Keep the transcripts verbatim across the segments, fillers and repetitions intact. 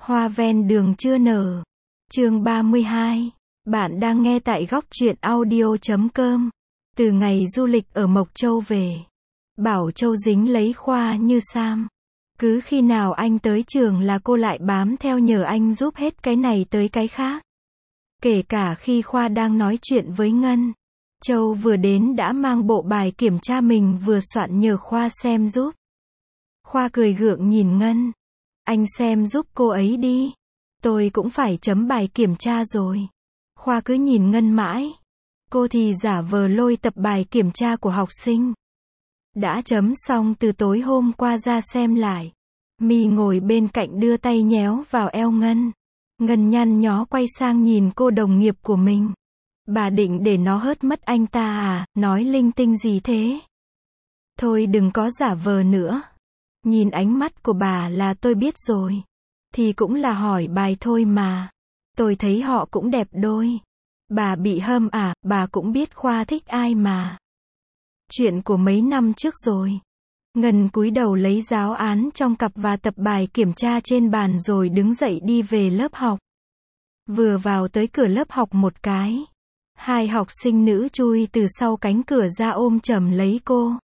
Hoa ven đường chưa nở. Chương ba mươi hai. Bạn đang nghe tại góc truyện audio chấm com. Từ ngày du lịch ở Mộc Châu về, Bảo Châu dính lấy Khoa như Sam. Cứ khi nào anh tới trường là cô lại bám theo nhờ anh giúp hết cái này tới cái khác. Kể cả khi Khoa đang nói chuyện với Ngân, Châu vừa đến đã mang bộ bài kiểm tra mình vừa soạn nhờ Khoa xem giúp. Khoa cười gượng nhìn Ngân. Anh xem giúp cô ấy đi. Tôi cũng phải chấm bài kiểm tra rồi. Khoa cứ nhìn Ngân mãi. Cô thì giả vờ lôi tập bài kiểm tra của học sinh. Đã chấm xong từ tối hôm qua ra xem lại. My ngồi bên cạnh đưa tay nhéo vào eo Ngân. Ngân nhăn nhó quay sang nhìn cô đồng nghiệp của mình. Bà định để nó hớt mất anh ta à, nói linh tinh gì thế? Thôi đừng có giả vờ nữa. Nhìn ánh mắt của bà là tôi biết rồi. Thì cũng là hỏi bài thôi mà. Tôi thấy họ cũng đẹp đôi. Bà bị hâm à, bà cũng biết Khoa thích ai mà. Chuyện của mấy năm trước rồi. Ngân cúi đầu lấy giáo án trong cặp và tập bài kiểm tra trên bàn rồi đứng dậy đi về lớp học. Vừa vào tới cửa lớp học một cái, hai học sinh nữ chui từ sau cánh cửa ra ôm chầm lấy cô.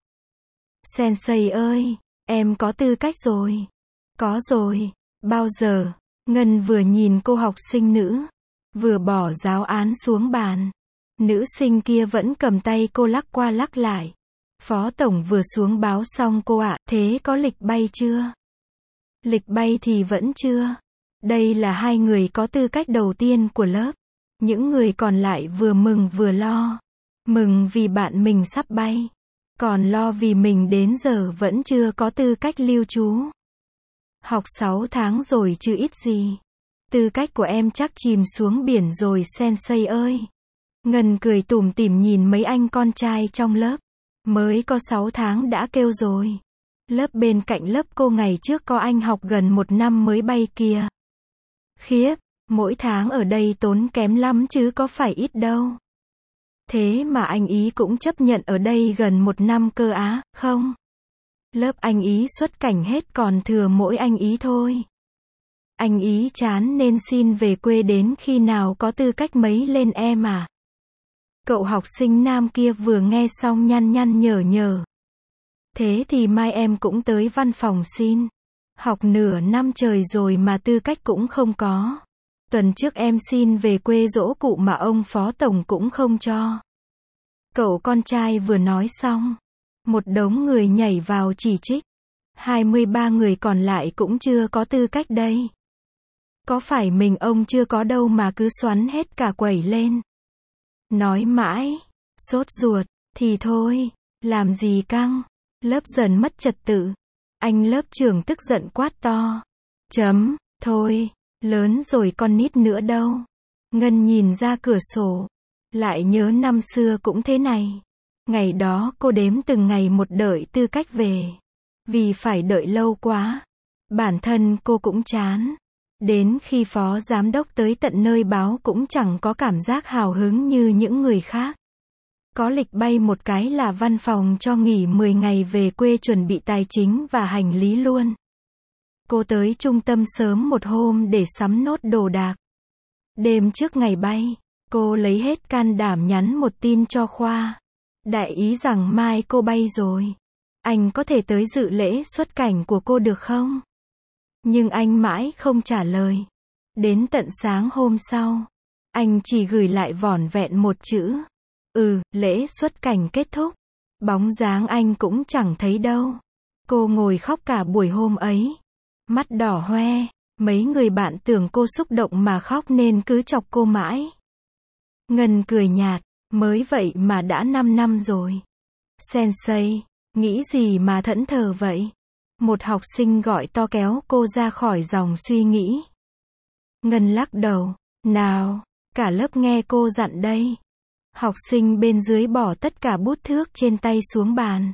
Sensei ơi, em có tư cách rồi. Có rồi. Bao giờ? Ngân vừa nhìn cô học sinh nữ, vừa bỏ giáo án xuống bàn. Nữ sinh kia vẫn cầm tay cô lắc qua lắc lại. Phó tổng vừa xuống báo xong cô ạ, thế có lịch bay chưa? Lịch bay thì vẫn chưa. Đây là hai người có tư cách đầu tiên của lớp. Những người còn lại vừa mừng vừa lo. Mừng vì bạn mình sắp bay. Còn lo vì mình đến giờ vẫn chưa có tư cách lưu trú. Học sáu tháng rồi chứ ít gì. Tư cách của em chắc chìm xuống biển rồi sensei ơi. Ngân cười tủm tỉm nhìn mấy anh con trai trong lớp. Mới có sáu tháng đã kêu rồi. Lớp bên cạnh lớp cô ngày trước có anh học gần một năm mới bay kìa. Khiếp, mỗi tháng ở đây tốn kém lắm chứ có phải ít đâu. Thế mà anh ý cũng chấp nhận ở đây gần một năm cơ á, không? Lớp anh ý xuất cảnh hết còn thừa mỗi anh ý thôi. Anh ý chán nên xin về quê đến khi nào có tư cách mấy lên em à. Cậu học sinh nam kia vừa nghe xong nhăn nhăn nhở nhở. Thế thì mai em cũng tới văn phòng xin. Học nửa năm trời rồi mà tư cách cũng không có. Tuần trước em xin về quê dỗ cụ mà ông phó tổng cũng không cho. Cậu con trai vừa nói xong. Một đống người nhảy vào chỉ trích. hai mươi ba người còn lại cũng chưa có tư cách đây. Có phải mình ông chưa có đâu mà cứ xoắn hết cả quẩy lên. Nói mãi, sốt ruột, thì thôi, làm gì căng. Lớp dần mất trật tự. Anh lớp trưởng tức giận quát to. Chấm, thôi, lớn rồi con nít nữa đâu. Ngân nhìn ra cửa sổ. Lại nhớ năm xưa cũng thế này. Ngày đó cô đếm từng ngày một đợi tư cách về. Vì phải đợi lâu quá. Bản thân cô cũng chán. Đến khi phó giám đốc tới tận nơi báo cũng chẳng có cảm giác hào hứng như những người khác. Có lịch bay một cái là văn phòng cho nghỉ mười ngày về quê chuẩn bị tài chính và hành lý luôn. Cô tới trung tâm sớm một hôm để sắm nốt đồ đạc. Đêm trước ngày bay, cô lấy hết can đảm nhắn một tin cho Khoa. Đại ý rằng mai cô bay rồi. Anh có thể tới dự lễ xuất cảnh của cô được không? Nhưng anh mãi không trả lời. Đến tận sáng hôm sau, anh chỉ gửi lại vỏn vẹn một chữ. Ừ, lễ xuất cảnh kết thúc. Bóng dáng anh cũng chẳng thấy đâu. Cô ngồi khóc cả buổi hôm ấy. Mắt đỏ hoe. Mấy người bạn tưởng cô xúc động mà khóc nên cứ chọc cô mãi. Ngân cười nhạt. Mới vậy mà đã năm năm rồi. Sensei, nghĩ gì mà thẫn thờ vậy? Một học sinh gọi to kéo cô ra khỏi dòng suy nghĩ. Ngân lắc đầu. Nào, cả lớp nghe cô dặn đây. Học sinh bên dưới bỏ tất cả bút thước trên tay xuống bàn.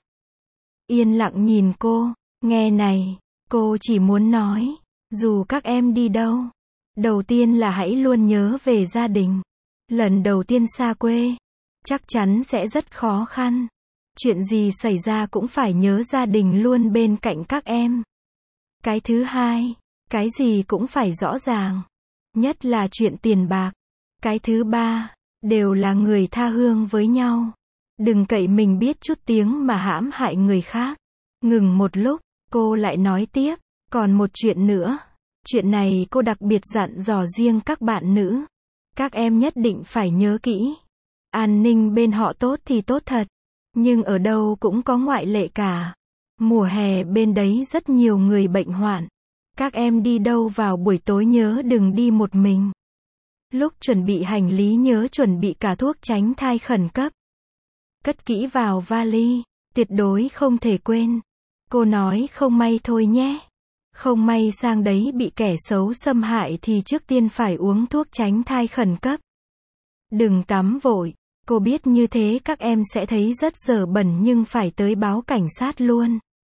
Yên lặng nhìn cô. Nghe này, cô chỉ muốn nói. Dù các em đi đâu. Đầu tiên là hãy luôn nhớ về gia đình. Lần đầu tiên xa quê. Chắc chắn sẽ rất khó khăn. Chuyện gì xảy ra cũng phải nhớ gia đình luôn bên cạnh các em. Cái thứ hai, Cái gì cũng phải rõ ràng. Nhất là chuyện tiền bạc. Cái thứ ba, đều là người tha hương với nhau. Đừng cậy mình biết chút tiếng mà hãm hại người khác. Ngừng một lúc, cô lại nói tiếp, còn một chuyện nữa. Chuyện này cô đặc biệt dặn dò riêng các bạn nữ. Các em nhất định phải nhớ kỹ. An ninh bên họ tốt thì tốt thật. Nhưng ở đâu cũng có ngoại lệ cả. Mùa hè bên đấy rất nhiều người bệnh hoạn. Các em đi đâu vào buổi tối nhớ đừng đi một mình. Lúc chuẩn bị hành lý nhớ chuẩn bị cả thuốc tránh thai khẩn cấp. Cất kỹ vào vali, tuyệt đối không thể quên. Cô nói không may thôi nhé. Không may sang đấy bị kẻ xấu xâm hại thì trước tiên phải uống thuốc tránh thai khẩn cấp. Đừng tắm vội. Cô biết như thế các em sẽ thấy rất dở bẩn nhưng phải tới báo cảnh sát luôn.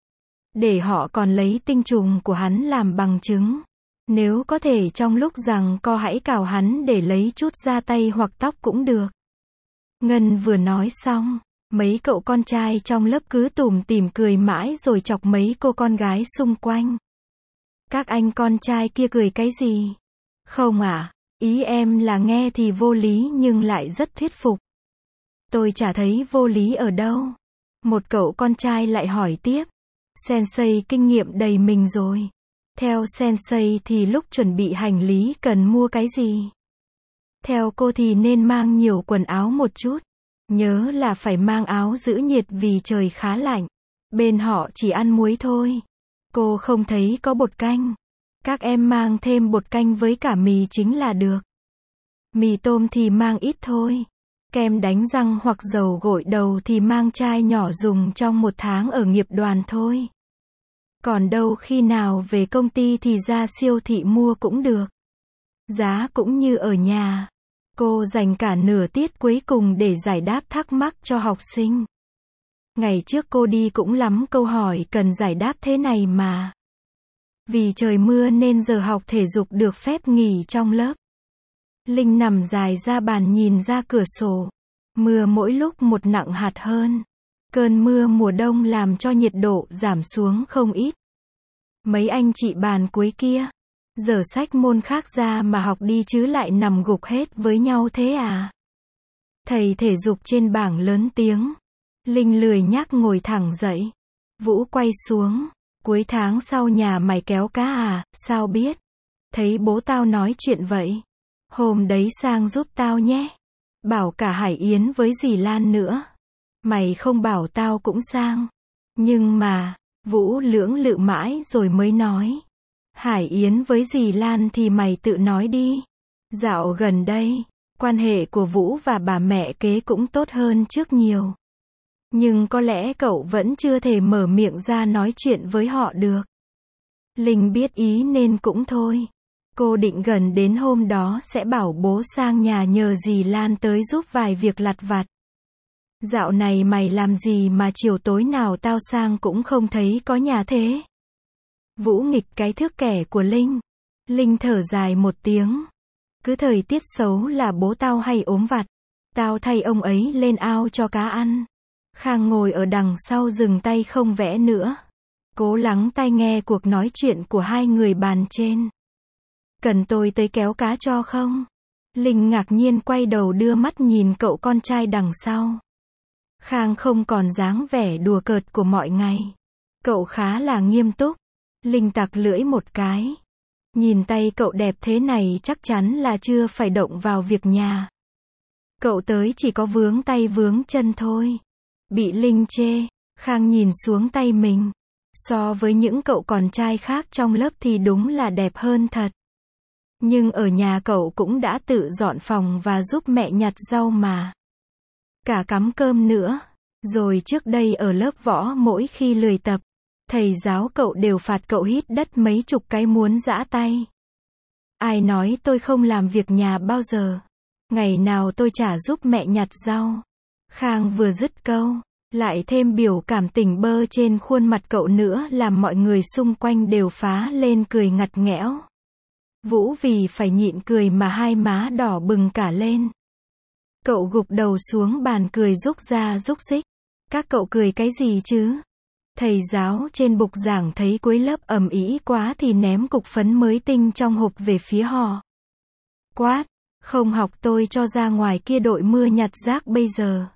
Để họ còn lấy tinh trùng của hắn làm bằng chứng. Nếu có thể trong lúc rằng co hãy cào hắn để lấy chút da tay hoặc tóc cũng được. Ngân vừa nói xong, mấy cậu con trai trong lớp cứ tủm tỉm cười mãi rồi chọc mấy cô con gái xung quanh. Các anh con trai kia cười cái gì? Không à, ý em là nghe thì vô lý nhưng lại rất thuyết phục. Tôi chả thấy vô lý ở đâu. Một cậu con trai lại hỏi tiếp. Sensei kinh nghiệm đầy mình rồi. Theo Sensei thì lúc chuẩn bị hành lý cần mua cái gì? Theo cô thì nên mang nhiều quần áo một chút. Nhớ là phải mang áo giữ nhiệt vì trời khá lạnh. Bên họ chỉ ăn muối thôi. Cô không thấy có bột canh. Các em mang thêm bột canh với cả mì chính là được. Mì tôm thì mang ít thôi. Kem đánh răng hoặc dầu gội đầu thì mang chai nhỏ dùng trong một tháng ở nghiệp đoàn thôi. Còn đâu khi nào về công ty thì ra siêu thị mua cũng được. Giá cũng như ở nhà. Cô dành cả nửa tiết cuối cùng để giải đáp thắc mắc cho học sinh. Ngày trước cô đi cũng lắm câu hỏi cần giải đáp thế này mà. Vì trời mưa nên giờ học thể dục được phép nghỉ trong lớp. Linh nằm dài ra bàn nhìn ra cửa sổ. Mưa mỗi lúc một nặng hạt hơn. Cơn mưa mùa đông làm cho nhiệt độ giảm xuống không ít. Mấy anh chị bàn cuối kia, dở sách môn khác ra mà học đi chứ lại nằm gục hết với nhau thế à? Thầy thể dục trên bảng lớn tiếng. Linh lười nhác ngồi thẳng dậy. Vũ quay xuống. Cuối tháng sau nhà mày kéo cá à, sao biết? Thấy bố tao nói chuyện vậy. Hôm đấy sang giúp tao nhé. Bảo cả Hải Yến với dì Lan nữa. Mày không bảo tao cũng sang. Nhưng mà, Vũ lưỡng lự mãi rồi mới nói. Hải Yến với dì Lan thì mày tự nói đi. Dạo gần đây, quan hệ của Vũ và bà mẹ kế cũng tốt hơn trước nhiều. Nhưng có lẽ cậu vẫn chưa thể mở miệng ra nói chuyện với họ được. Linh biết ý nên cũng thôi. Cô định gần đến hôm đó sẽ bảo bố sang nhà nhờ dì Lan tới giúp vài việc lặt vặt. Dạo này mày làm gì mà chiều tối nào tao sang cũng không thấy có nhà thế? Vũ nghịch cái thước kẻ của Linh. Linh thở dài một tiếng. Cứ thời tiết xấu là bố tao hay ốm vặt. Tao thay ông ấy lên ao cho cá ăn. Khang ngồi ở đằng sau dừng tay không vẽ nữa. Cố lắng tai nghe cuộc nói chuyện của hai người bàn trên. Cần tôi tới kéo cá cho không? Linh ngạc nhiên quay đầu đưa mắt nhìn cậu con trai đằng sau. Khang không còn dáng vẻ đùa cợt của mọi ngày. Cậu khá là nghiêm túc. Linh tặc lưỡi một cái. Nhìn tay cậu đẹp thế này chắc chắn là chưa phải động vào việc nhà. Cậu tới chỉ có vướng tay vướng chân thôi. Bị Linh chê. Khang nhìn xuống tay mình. So với những cậu con trai khác trong lớp thì đúng là đẹp hơn thật. Nhưng ở nhà cậu cũng đã tự dọn phòng và giúp mẹ nhặt rau mà. Cả cắm cơm nữa. Rồi trước đây ở lớp võ mỗi khi lười tập, thầy giáo cậu đều phạt cậu hít đất mấy chục cái muốn giã tay. Ai nói tôi không làm việc nhà bao giờ. Ngày nào tôi chả giúp mẹ nhặt rau. Khang vừa dứt câu, lại thêm biểu cảm tỉnh bơ trên khuôn mặt cậu nữa làm mọi người xung quanh đều phá lên cười ngặt nghẽo. Vũ vì phải nhịn cười mà hai má đỏ bừng cả lên. Cậu gục đầu xuống bàn cười rúc ra rúc rích. Các cậu cười cái gì chứ? Thầy giáo trên bục giảng thấy cuối lớp ầm ĩ quá thì ném cục phấn mới tinh trong hộp về phía họ. Quát, không học tôi cho ra ngoài kia đội mưa nhặt rác bây giờ.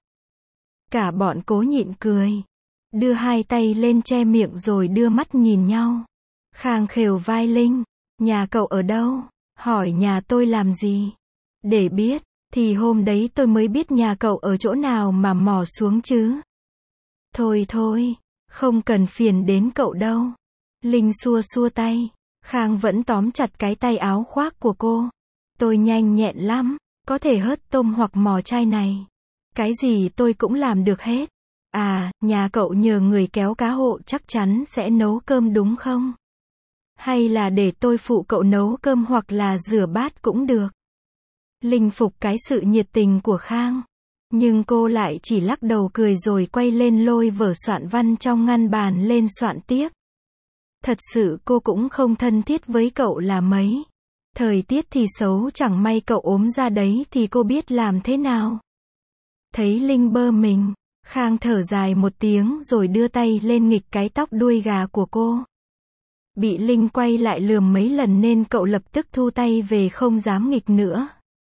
Cả bọn cố nhịn cười, đưa hai tay lên che miệng rồi đưa mắt nhìn nhau. Khang khều vai Linh, nhà cậu ở đâu? Hỏi nhà tôi làm gì? Để biết, thì hôm đấy tôi mới biết nhà cậu ở chỗ nào mà mò xuống chứ. Thôi thôi, không cần phiền đến cậu đâu. Linh xua xua tay, Khang vẫn tóm chặt cái tay áo khoác của cô. Tôi nhanh nhẹn lắm, có thể hớt tôm hoặc mò chai này. Cái gì tôi cũng làm được hết. À, nhà cậu nhờ người kéo cá hộ chắc chắn sẽ nấu cơm đúng không? Hay là để tôi phụ cậu nấu cơm hoặc là rửa bát cũng được. Linh phục cái sự nhiệt tình của Khang. Nhưng cô lại chỉ lắc đầu cười rồi quay lên lôi vở soạn văn trong ngăn bàn lên soạn tiếp. Thật sự cô cũng không thân thiết với cậu là mấy. Thời tiết thì xấu chẳng may cậu ốm ra đấy thì cô biết làm thế nào. Thấy Linh bơ mình, Khang thở dài một tiếng rồi đưa tay lên nghịch cái tóc đuôi gà của cô. Bị Linh quay lại lườm mấy lần nên cậu lập tức thu tay về không dám nghịch nữa.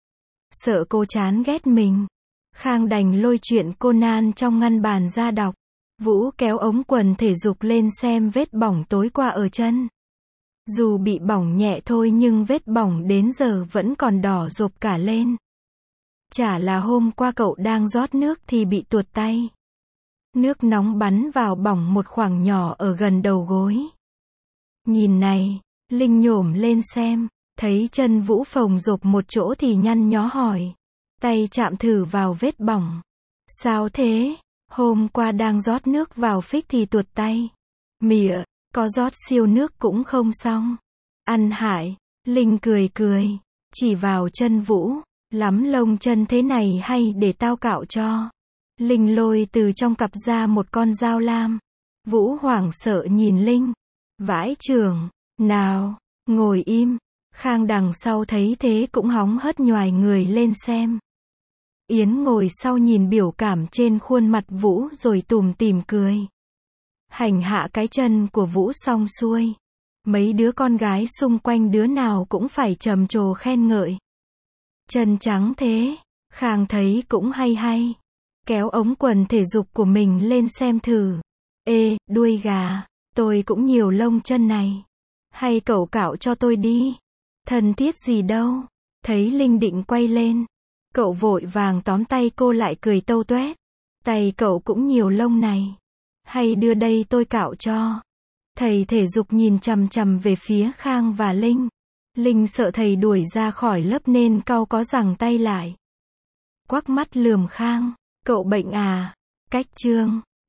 Sợ cô chán ghét mình, Khang đành lôi truyện Conan trong ngăn bàn ra đọc. Vũ kéo ống quần thể dục lên xem vết bỏng tối qua ở chân. Dù bị bỏng nhẹ thôi nhưng vết bỏng đến giờ vẫn còn đỏ rộp cả lên. Chả là hôm qua cậu đang rót nước thì bị tuột tay. Nước nóng bắn vào bỏng một khoảng nhỏ ở gần đầu gối. Nhìn này, Linh nhổm lên xem, thấy chân Vũ phồng rộp một chỗ thì nhăn nhó hỏi. Tay chạm thử vào vết bỏng. Sao thế? Hôm qua đang rót nước vào phích thì tuột tay. Mỉa, có rót siêu nước cũng không xong. Ăn hại, Linh cười cười, chỉ vào chân Vũ, lắm lông chân thế này hay để tao cạo cho. Linh lôi từ trong cặp ra một con dao lam. Vũ hoảng sợ nhìn Linh. Vãi chưởng, nào, ngồi im. Khang đằng sau thấy thế cũng hóng hớt nhoài người lên xem. Yến ngồi sau nhìn biểu cảm trên khuôn mặt Vũ rồi tủm tỉm cười. Hành hạ cái chân của Vũ xong xuôi. Mấy đứa con gái xung quanh đứa nào cũng phải trầm trồ khen ngợi. Chân trắng thế, Khang thấy cũng hay hay. Kéo ống quần thể dục của mình lên xem thử. Ê, đuôi gà, tôi cũng nhiều lông chân này. Hay cậu cạo cho tôi đi. Thân thiết gì đâu. Thấy Linh định quay lên. Cậu vội vàng tóm tay cô lại cười tâu tuét. Tay cậu cũng nhiều lông này. Hay đưa đây tôi cạo cho. Thầy thể dục nhìn chằm chằm về phía Khang và Linh. Linh sợ thầy đuổi ra khỏi lớp nên cau có giằng tay lại. Quắc mắt lườm Khang. Cậu bệnh à? Cách chương.